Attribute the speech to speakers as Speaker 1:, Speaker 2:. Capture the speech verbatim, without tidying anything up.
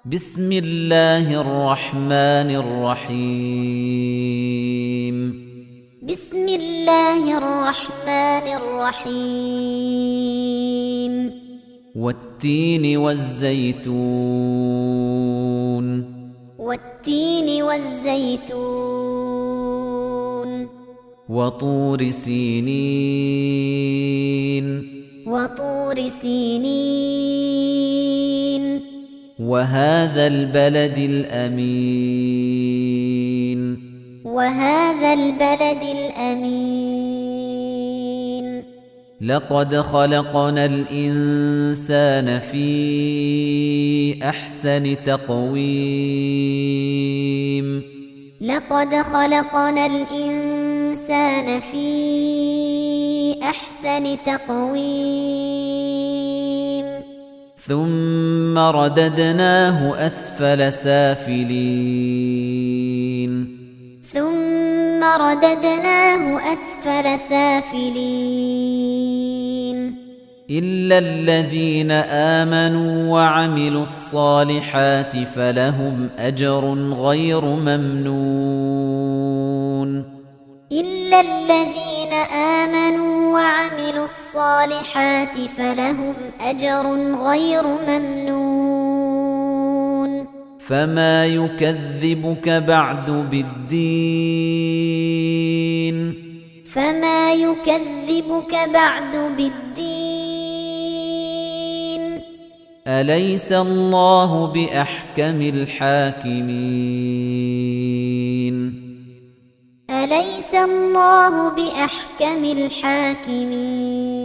Speaker 1: بسم الله الرحمن الرحيم
Speaker 2: بسم الله الرحمن الرحيم
Speaker 1: والتين والزيتون
Speaker 2: والتين والزيتون
Speaker 1: وطور سينين
Speaker 2: وطور سينين
Speaker 1: وهذا البلد الأمين
Speaker 2: وهذا البلد الأمين
Speaker 1: لقد خلقنا الإنسان في أحسن تقويم
Speaker 2: لقد خلقنا الإنسان في أحسن تقويم
Speaker 1: ثم رددناه أسفل سافلين
Speaker 2: ثم رددناه أسفل سافلين
Speaker 1: إلا الذين آمنوا وعملوا الصالحات فلهم أجر غير ممنون
Speaker 2: إلا الذين آمنوا وعملوا الصالحات فلهم أجر غير ممنون
Speaker 1: فما يكذبك بعد بالدين
Speaker 2: فما يكذبك بعد بالدين
Speaker 1: أليس الله بأحكم الحاكمين
Speaker 2: أليس الله بأحكم الحاكمين